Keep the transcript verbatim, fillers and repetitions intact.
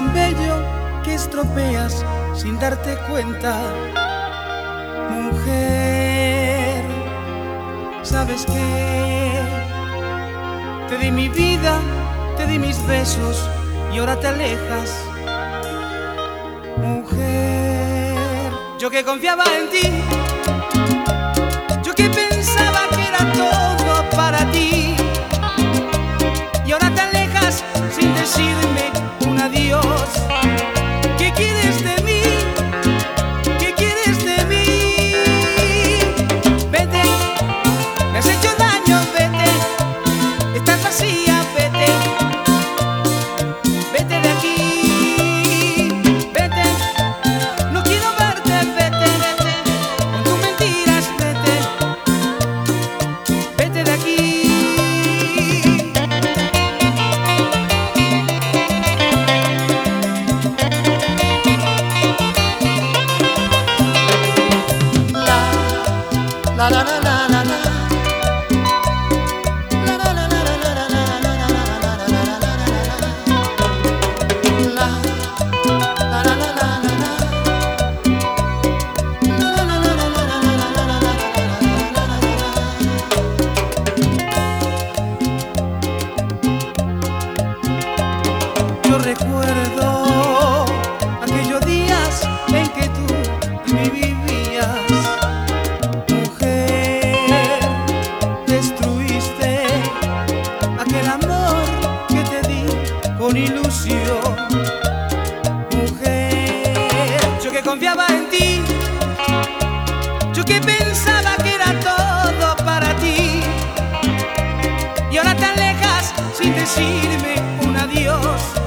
tan bello que estropeas sin darte cuenta. Mujer, ¿sabes qué? Te di mi vida, te di mis besos y ahora te alejas. Mujer, yo que confiaba en ti, yo que pensaba que era todo para ti, y ahora te alejas sin decirme un adiós. ¿Qué quieres de mí? ¿Qué quieres de mí? Vete, me has hecho daño, vete, estás vacía, vete, vete de aquí, vete, no quiero verte, vete, vete, con tus mentiras, vete, vete de aquí. La la la la la la. La la la la la la la la la la la. La la la la la la. Yo recuerdo aquellos días en que tú me vivías. Aquel amor que te di con ilusión. Mujer, yo que confiaba en ti, yo que pensaba que era todo para ti, y ahora te alejas sin decirme un adiós.